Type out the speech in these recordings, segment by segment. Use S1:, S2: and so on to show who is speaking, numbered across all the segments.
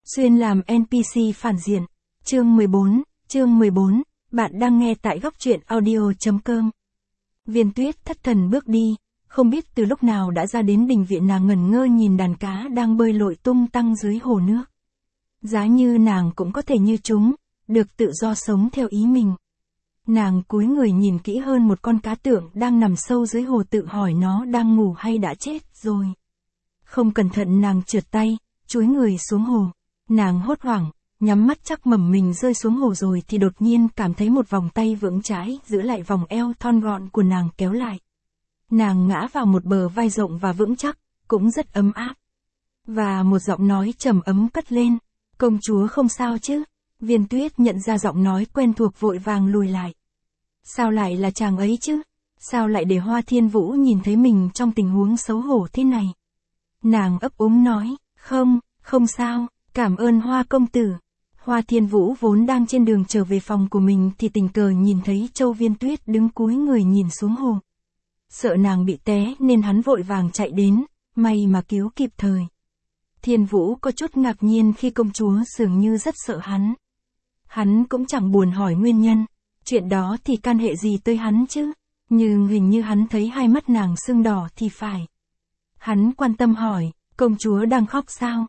S1: Xuyên làm NPC phản diện. Chương 14, bạn đang nghe tại góc truyện audio.com. Viên Tuyết thất thần bước đi, không biết từ lúc nào đã ra đến đình viện. Nàng ngẩn ngơ nhìn đàn cá đang bơi lội tung tăng dưới hồ nước. Giá như nàng cũng có thể như chúng, được tự do sống theo ý mình. Nàng cúi người nhìn kỹ hơn một con cá tượng đang nằm sâu dưới hồ, tự hỏi nó đang ngủ hay đã chết rồi. Không cẩn thận nàng trượt tay, chúi người xuống hồ. Nàng hốt hoảng, nhắm mắt chắc mẩm mình rơi xuống hồ rồi thì đột nhiên cảm thấy một vòng tay vững chãi giữ lại vòng eo thon gọn của nàng kéo lại. Nàng ngã vào một bờ vai rộng và vững chắc, cũng rất ấm áp. Và một giọng nói trầm ấm cất lên, công chúa không sao chứ? Viên Tuyết nhận ra giọng nói quen thuộc vội vàng lùi lại. Sao lại là chàng ấy chứ? Sao lại để Hoa Thiên Vũ nhìn thấy mình trong tình huống xấu hổ thế này? Nàng ấp úng nói, không sao, cảm ơn Hoa công tử. Hoa Thiên Vũ vốn đang trên đường trở về phòng của mình thì tình cờ nhìn thấy Châu Viên Tuyết đứng cúi người nhìn xuống hồ. Sợ nàng bị té nên hắn vội vàng chạy đến, may mà cứu kịp thời. Thiên Vũ có chút ngạc nhiên khi công chúa dường như rất sợ hắn. Hắn cũng chẳng buồn hỏi nguyên nhân, chuyện đó thì can hệ gì tới hắn chứ, nhưng hình như hắn thấy hai mắt nàng sưng đỏ thì phải. Hắn quan tâm hỏi, công chúa đang khóc sao?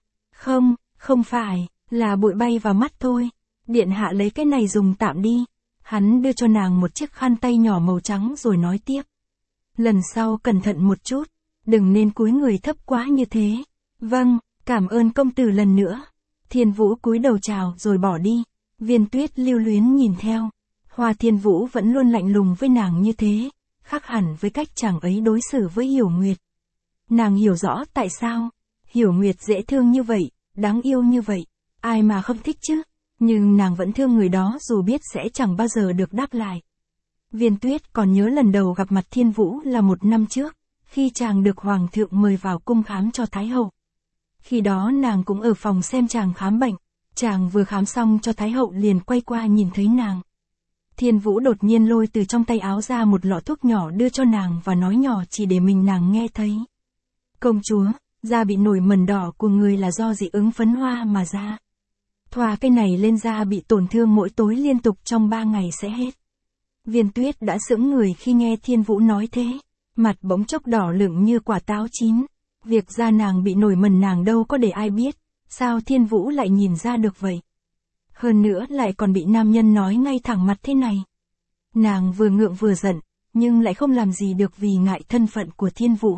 S1: Không phải, là bụi bay vào mắt thôi. Điện hạ lấy cái này dùng tạm đi. Hắn đưa cho nàng một chiếc khăn tay nhỏ màu trắng rồi nói tiếp. Lần sau cẩn thận một chút, đừng nên cúi người thấp quá như thế. Vâng, cảm ơn công tử lần nữa. Thiên Vũ cúi đầu chào rồi bỏ đi. Viên Tuyết lưu luyến nhìn theo. Hoa Thiên Vũ vẫn luôn lạnh lùng với nàng như thế, khác hẳn với cách chàng ấy đối xử với Hiểu Nguyệt. Nàng hiểu rõ tại sao. Hiểu Nguyệt dễ thương như vậy, đáng yêu như vậy, ai mà không thích chứ, nhưng nàng vẫn thương người đó dù biết sẽ chẳng bao giờ được đáp lại. Viên Tuyết còn nhớ lần đầu gặp mặt Thiên Vũ là 1 năm trước, khi chàng được Hoàng thượng mời vào cung khám cho Thái hậu. Khi đó nàng cũng ở phòng xem chàng khám bệnh, chàng vừa khám xong cho Thái hậu liền quay qua nhìn thấy nàng. Thiên Vũ đột nhiên lôi từ trong tay áo ra một lọ thuốc nhỏ đưa cho nàng và nói nhỏ chỉ để mình nàng nghe thấy. Công chúa, da bị nổi mẩn đỏ của người là do dị ứng phấn hoa mà ra. Thoa cái này lên da bị tổn thương mỗi tối liên tục trong 3 ngày sẽ hết. Viên Tuyết đã sững người khi nghe Thiên Vũ nói thế, mặt bỗng chốc đỏ lựng như quả táo chín. Việc da nàng bị nổi mẩn nàng đâu có để ai biết, sao Thiên Vũ lại nhìn ra được vậy? Hơn nữa lại còn bị nam nhân nói ngay thẳng mặt thế này. Nàng vừa ngượng vừa giận, nhưng lại không làm gì được vì ngại thân phận của Thiên Vũ.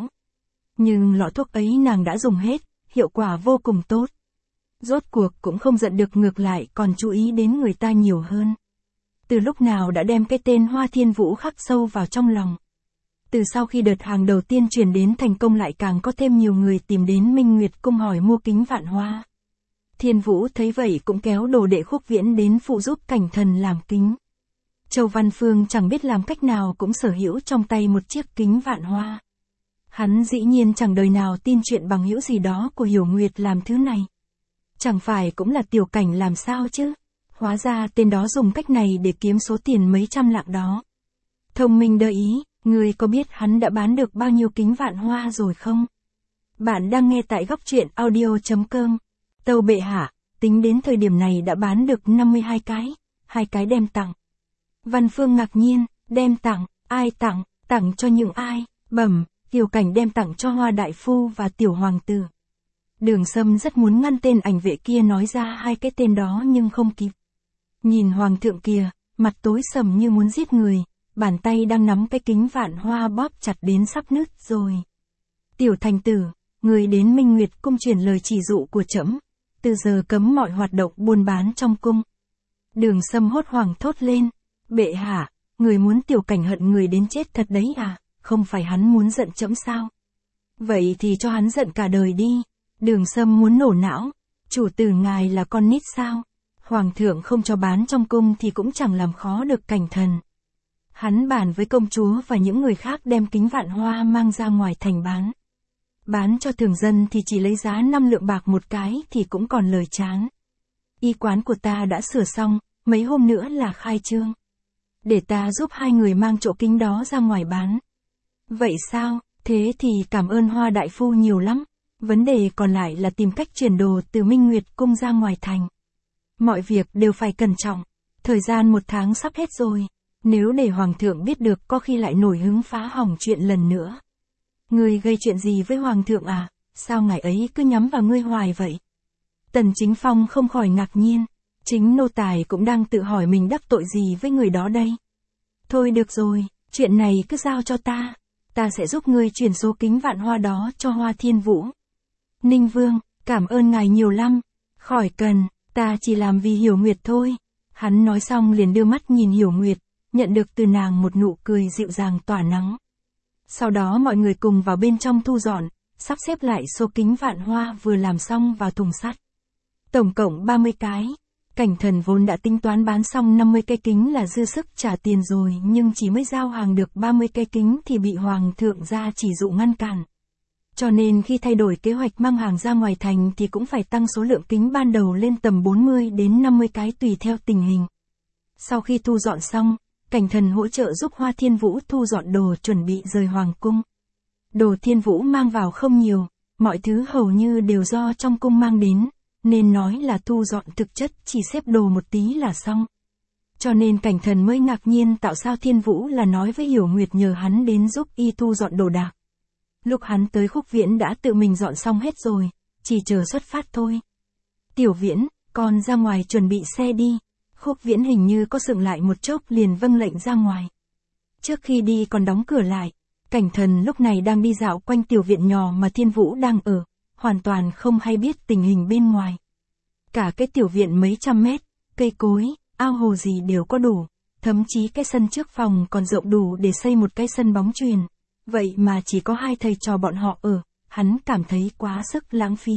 S1: Nhưng lọ thuốc ấy nàng đã dùng hết, hiệu quả vô cùng tốt. Rốt cuộc cũng không giận được, ngược lại còn chú ý đến người ta nhiều hơn. Từ lúc nào đã đem cái tên Hoa Thiên Vũ khắc sâu vào trong lòng. Từ sau khi đợt hàng đầu tiên truyền đến thành công lại càng có thêm nhiều người tìm đến Minh Nguyệt cung hỏi mua kính vạn hoa. Thiên Vũ thấy vậy cũng kéo đồ đệ Khúc Viễn đến phụ giúp Cảnh Thần làm kính. Châu Văn Phương chẳng biết làm cách nào cũng sở hữu trong tay một chiếc kính vạn hoa. Hắn dĩ nhiên chẳng đời nào tin chuyện bằng hữu gì đó của Hiểu Nguyệt làm thứ này. Chẳng phải cũng là Tiểu Cảnh làm sao chứ? Hóa ra tên đó dùng cách này để kiếm số tiền mấy trăm lạng đó. Thông minh đơ ý, người có biết hắn đã bán được bao nhiêu kính vạn hoa rồi không? Bạn đang nghe tại góc truyện audio.com. Tâu bệ hạ, tính đến thời điểm này đã bán được 52 cái, 2 cái đem tặng. Văn Phương ngạc nhiên, đem tặng, ai tặng cho những ai? Bẩm, Tiểu Cảnh đem tặng cho Hoa đại phu và Tiểu hoàng tử. Đường Sâm rất muốn ngăn tên ảnh vệ kia nói ra 2 cái tên đó nhưng không kịp. Nhìn hoàng thượng kìa, mặt tối sầm như muốn giết người, bàn tay đang nắm cái kính vạn hoa bóp chặt đến sắp nứt rồi. Tiểu thành tử, người đến Minh Nguyệt cung truyền lời chỉ dụ của trẫm, từ giờ cấm mọi hoạt động buôn bán trong cung. Đường Sâm hốt hoảng thốt lên, bệ hạ, người muốn Tiểu Cảnh hận người đến chết thật đấy à? Không phải hắn muốn giận trẫm sao? Vậy thì cho hắn giận cả đời đi. Đường Sâm muốn nổ não. Chủ tử ngài là con nít sao? Hoàng thượng không cho bán trong cung thì cũng chẳng làm khó được Cảnh Thần. Hắn bàn với công chúa và những người khác đem kính vạn hoa mang ra ngoài thành bán. Bán cho thường dân thì chỉ lấy giá 5 lượng bạc một cái thì cũng còn lời chán. Y quán của ta đã sửa xong, mấy hôm nữa là khai trương. Để ta giúp 2 người mang chỗ kính đó ra ngoài bán. Vậy sao? Thế thì cảm ơn Hoa đại phu nhiều lắm. Vấn đề còn lại là tìm cách chuyển đồ từ Minh Nguyệt Cung ra ngoài thành. Mọi việc đều phải cẩn trọng. Thời gian 1 tháng sắp hết rồi. Nếu để Hoàng thượng biết được có khi lại nổi hứng phá hỏng chuyện lần nữa. Ngươi gây chuyện gì với Hoàng thượng à? Sao ngài ấy cứ nhắm vào ngươi hoài vậy? Tần Chính Phong không khỏi ngạc nhiên. Chính nô tài cũng đang tự hỏi mình đắc tội gì với người đó đây. Thôi được rồi, chuyện này cứ giao cho ta. Ta sẽ giúp ngươi chuyển số kính vạn hoa đó cho Hoa Thiên Vũ. Ninh Vương, cảm ơn ngài nhiều lắm. Khỏi cần, ta chỉ làm vì Hiểu Nguyệt thôi. Hắn nói xong liền đưa mắt nhìn Hiểu Nguyệt, nhận được từ nàng một nụ cười dịu dàng tỏa nắng. Sau đó mọi người cùng vào bên trong thu dọn, sắp xếp lại số kính vạn hoa vừa làm xong vào thùng sắt. Tổng cộng 30 cái. Cảnh Thần vốn đã tính toán bán xong 50 cây kính là dư sức trả tiền rồi, nhưng chỉ mới giao hàng được 30 cây kính thì bị Hoàng thượng ra chỉ dụ ngăn cản. Cho nên khi thay đổi kế hoạch mang hàng ra ngoài thành thì cũng phải tăng số lượng kính ban đầu lên tầm 40 đến 50 cái tùy theo tình hình. Sau khi thu dọn xong, Cảnh Thần hỗ trợ giúp Hoa Thiên Vũ thu dọn đồ chuẩn bị rời Hoàng cung. Đồ Thiên Vũ mang vào không nhiều, mọi thứ hầu như đều do trong cung mang đến, nên nói là thu dọn thực chất chỉ xếp đồ một tí là xong. Cho nên Cảnh Thần mới ngạc nhiên tạo sao Thiên Vũ là nói với Hiểu Nguyệt nhờ hắn đến giúp y thu dọn đồ đạc. Lúc hắn tới Khúc Viễn đã tự mình dọn xong hết rồi, chỉ chờ xuất phát thôi. Tiểu Viễn, con ra ngoài chuẩn bị xe đi. Khúc Viễn hình như có sững lại một chốc liền vâng lệnh ra ngoài. Trước khi đi còn đóng cửa lại, Cảnh Thần lúc này đang đi dạo quanh tiểu viện nhỏ mà Thiên Vũ đang ở, hoàn toàn không hay biết tình hình bên ngoài. Cả cái tiểu viện mấy trăm mét, cây cối, ao hồ gì đều có đủ, thậm chí cái sân trước phòng còn rộng đủ để xây một cái sân bóng chuyền. Vậy mà chỉ có 2 thầy trò bọn họ ở, hắn cảm thấy quá sức lãng phí.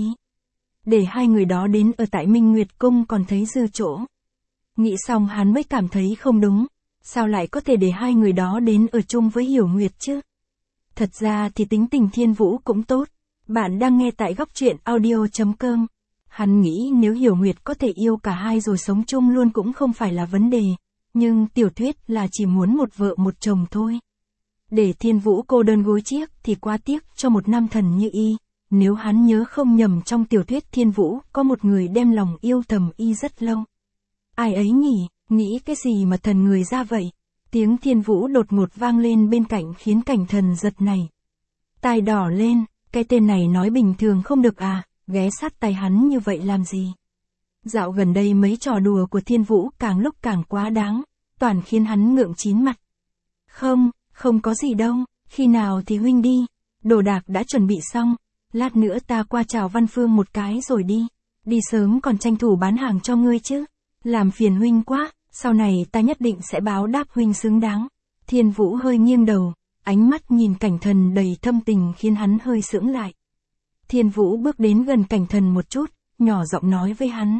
S1: Để 2 người đó đến ở tại Minh Nguyệt Cung còn thấy dư chỗ. Nghĩ xong hắn mới cảm thấy không đúng, sao lại có thể để 2 người đó đến ở chung với Hiểu Nguyệt chứ? Thật ra thì tính tình Thiên Vũ cũng tốt. Bạn đang nghe tại góc truyện audio.com. Hắn nghĩ nếu Hiểu Nguyệt có thể yêu cả hai rồi sống chung luôn cũng không phải là vấn đề, nhưng tiểu thuyết là chỉ muốn một vợ một chồng thôi. Để Thiên Vũ cô đơn gối chiếc thì quá tiếc cho một nam thần như y. Nếu hắn nhớ không nhầm trong tiểu thuyết Thiên Vũ có một người đem lòng yêu thầm y rất lâu. Ai ấy nhỉ, nghĩ cái gì mà thần người ra vậy? Tiếng Thiên Vũ đột ngột vang lên bên cạnh khiến Cảnh Thần giật nảy. Tai đỏ lên, cái tên này nói bình thường không được à, ghé sát tai hắn như vậy làm gì? Dạo gần đây mấy trò đùa của Thiên Vũ càng lúc càng quá đáng, toàn khiến hắn ngượng chín mặt. Không có gì đâu, khi nào thì huynh đi, đồ đạc đã chuẩn bị xong, lát nữa ta qua chào Văn Phương một cái rồi đi sớm còn tranh thủ bán hàng cho ngươi chứ, làm phiền huynh quá, sau này ta nhất định sẽ báo đáp huynh xứng đáng. Thiên Vũ hơi nghiêng đầu, ánh mắt nhìn Cảnh Thần đầy thâm tình khiến hắn hơi sững lại. Thiên Vũ bước đến gần Cảnh Thần một chút, nhỏ giọng nói với hắn.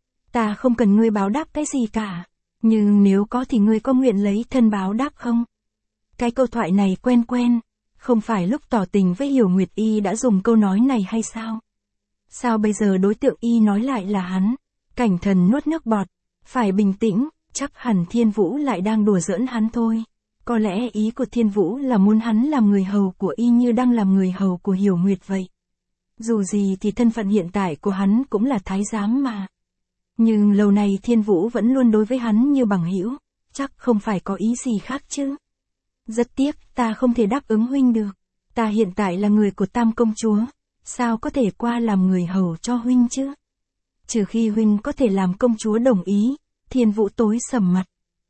S1: Ta không cần ngươi báo đáp cái gì cả, nhưng nếu có thì ngươi có nguyện lấy thân báo đáp không? Cái câu thoại này quen, không phải lúc tỏ tình với Hiểu Nguyệt y đã dùng câu nói này hay sao? Sao bây giờ đối tượng y nói lại là hắn? Cảnh Thần nuốt nước bọt, phải bình tĩnh, chắc hẳn Thiên Vũ lại đang đùa giỡn hắn thôi. Có lẽ ý của Thiên Vũ là muốn hắn làm người hầu của y như đang làm người hầu của Hiểu Nguyệt vậy. Dù gì thì thân phận hiện tại của hắn cũng là thái giám mà. Nhưng lâu nay Thiên Vũ vẫn luôn đối với hắn như bằng hữu, chắc không phải có ý gì khác chứ. Rất tiếc, ta không thể đáp ứng huynh được. Ta hiện tại là người của Tam công chúa, sao có thể qua làm người hầu cho huynh chứ? Trừ khi huynh có thể làm công chúa đồng ý. Thiên Vũ tối sầm mặt.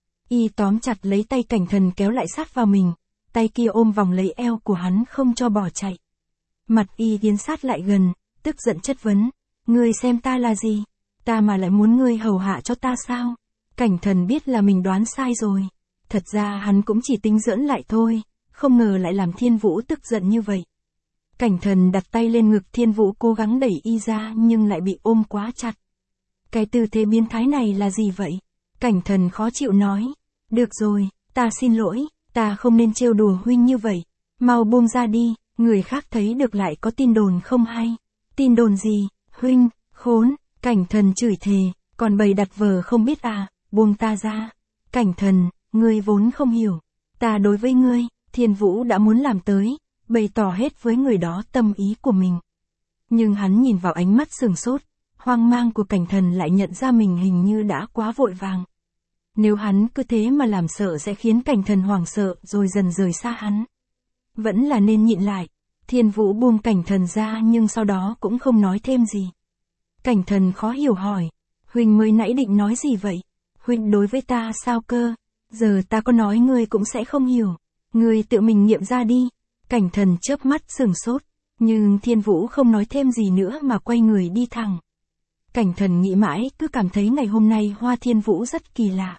S1: Y tóm chặt lấy tay Cảnh Thần kéo lại sát vào mình, tay kia ôm vòng lấy eo của hắn không cho bỏ chạy. Mặt y tiến sát lại gần, tức giận chất vấn. Ngươi xem ta là gì? Ta mà lại muốn ngươi hầu hạ cho ta sao? Cảnh Thần biết là mình đoán sai rồi. Thật ra hắn cũng chỉ tính giỡn lại thôi, không ngờ lại làm Thiên Vũ tức giận như vậy. Cảnh Thần đặt tay lên ngực Thiên Vũ cố gắng đẩy y ra nhưng lại bị ôm quá chặt. Cái tư thế biến thái này là gì vậy? Cảnh Thần khó chịu nói. Được rồi, ta xin lỗi, ta không nên trêu đùa huynh như vậy. Mau buông ra đi, người khác thấy được lại có tin đồn không hay. Tin đồn gì? Huynh, khốn, Cảnh Thần chửi thề, còn bày đặt vờ không biết à, buông ta ra. Cảnh Thần, ngươi vốn không hiểu. Ta đối với ngươi, Thiên Vũ đã muốn làm tới, bày tỏ hết với người đó tâm ý của mình. Nhưng hắn nhìn vào ánh mắt sửng sốt, hoang mang của Cảnh Thần lại nhận ra mình hình như đã quá vội vàng. Nếu hắn cứ thế mà làm sợ sẽ khiến Cảnh Thần hoảng sợ rồi dần rời xa hắn. Vẫn là nên nhịn lại. Thiên Vũ buông Cảnh Thần ra nhưng sau đó cũng không nói thêm gì. Cảnh Thần khó hiểu hỏi, huynh mới nãy định nói gì vậy? Huynh đối với ta sao cơ? Giờ ta có nói ngươi cũng sẽ không hiểu. Ngươi tự mình nghiệm ra đi. Cảnh Thần chớp mắt sửng sốt. Nhưng Thiên Vũ không nói thêm gì nữa mà quay người đi thẳng. Cảnh Thần nghĩ mãi cứ cảm thấy ngày hôm nay Hoa Thiên Vũ rất kỳ lạ.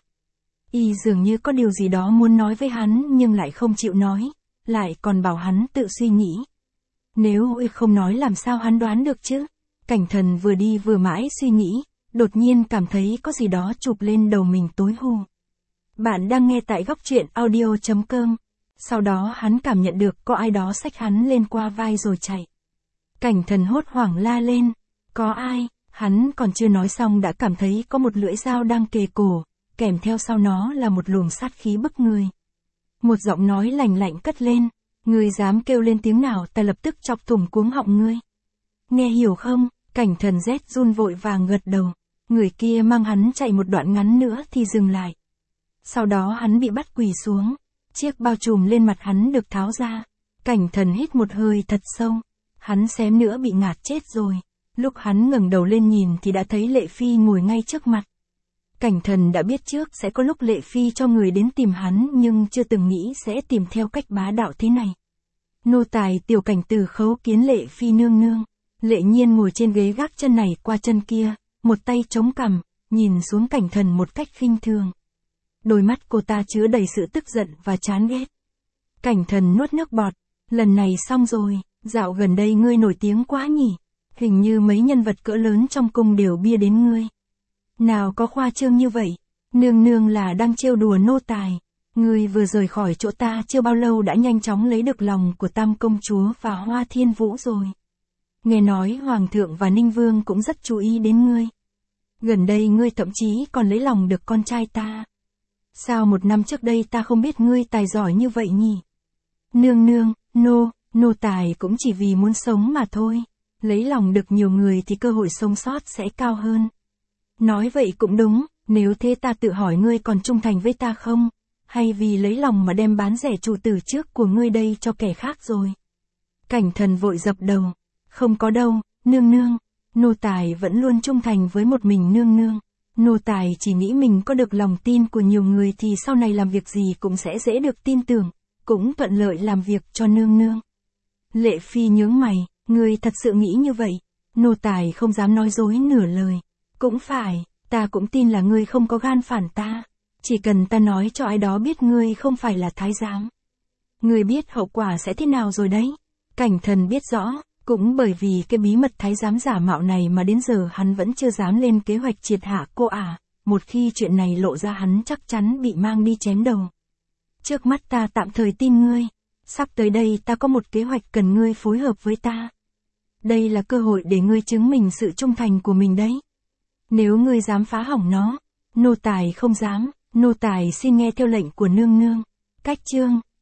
S1: Y dường như có điều gì đó muốn nói với hắn nhưng lại không chịu nói, lại còn bảo hắn tự suy nghĩ. Nếu Y không nói làm sao hắn đoán được chứ? Cảnh Thần vừa đi vừa mãi suy nghĩ, đột nhiên cảm thấy có gì đó chụp lên đầu mình tối hù. Bạn đang nghe tại góc truyện audio.com. Sau đó hắn cảm nhận được có ai đó xách hắn lên qua vai rồi chạy. Cảnh Thần hốt hoảng la lên, có ai? Hắn còn chưa nói xong đã cảm thấy có một lưỡi dao đang kề cổ, kèm theo sau nó là một luồng sát khí bức người. Một giọng nói lạnh lạnh cất lên, ngươi dám kêu lên tiếng nào ta lập tức chọc thủng cuống họng ngươi. Nghe hiểu không? Cảnh Thần rét run vội vàng gật đầu. Người kia mang hắn chạy một đoạn ngắn nữa thì dừng lại. Sau đó hắn bị bắt quỳ xuống. Chiếc bao trùm lên mặt hắn được tháo ra. Cảnh Thần hít một hơi thật sâu. Hắn xém nữa bị ngạt chết rồi. Lúc hắn ngẩng đầu lên nhìn thì đã thấy Lệ Phi ngồi ngay trước mặt. Cảnh Thần đã biết trước sẽ có lúc Lệ Phi cho người đến tìm hắn nhưng chưa từng nghĩ sẽ tìm theo cách bá đạo thế này. Nô tài Tiểu Cảnh Tử khấu kiến Lệ Phi nương nương. Lệ Nhiên ngồi trên ghế gác chân này qua chân kia, một tay chống cằm, nhìn xuống Cảnh Thần một cách khinh thường. Đôi mắt cô ta chứa đầy sự tức giận và chán ghét. Cảnh Thần nuốt nước bọt, lần này xong rồi, dạo gần đây ngươi nổi tiếng quá nhỉ, hình như mấy nhân vật cỡ lớn trong cung đều bia đến ngươi. Nào có khoa trương như vậy, nương nương là đang trêu đùa nô tài, ngươi vừa rời khỏi chỗ ta chưa bao lâu đã nhanh chóng lấy được lòng của Tam công chúa và Hoa Thiên Vũ rồi. Nghe nói Hoàng thượng và Ninh Vương cũng rất chú ý đến ngươi. Gần đây ngươi thậm chí còn lấy lòng được con trai ta. Sao một năm trước đây ta không biết ngươi tài giỏi như vậy nhỉ? Nương nương, nô tài cũng chỉ vì muốn sống mà thôi. Lấy lòng được nhiều người thì cơ hội sống sót sẽ cao hơn. Nói vậy cũng đúng, nếu thế ta tự hỏi ngươi còn trung thành với ta không? Hay vì lấy lòng mà đem bán rẻ chủ tử trước của ngươi đây cho kẻ khác rồi? Cảnh Thần vội dập đầu. Không có đâu, nương nương. Nô tài vẫn luôn trung thành với một mình nương nương. Nô tài chỉ nghĩ mình có được lòng tin của nhiều người thì sau này làm việc gì cũng sẽ dễ được tin tưởng, cũng thuận lợi làm việc cho nương nương. Lệ Phi nhướng mày, ngươi thật sự nghĩ như vậy? Nô tài không dám nói dối nửa lời. Cũng phải, ta cũng tin là ngươi không có gan phản ta. Chỉ cần ta nói cho ai đó biết ngươi không phải là thái giám. Ngươi biết hậu quả sẽ thế nào rồi đấy. Cảnh Thần biết rõ, cũng bởi vì cái bí mật thái giám giả mạo này mà đến giờ hắn vẫn chưa dám lên kế hoạch triệt hạ cô ả. Một khi chuyện này lộ ra hắn chắc chắn bị mang đi chém đầu. Trước mắt ta tạm thời tin ngươi. Sắp tới đây ta có một kế hoạch cần ngươi phối hợp với ta. Đây là cơ hội để ngươi chứng minh sự trung thành của mình đấy. Nếu ngươi dám phá hỏng nó, nô tài không dám, nô tài xin nghe theo lệnh của nương nương. Cách chương,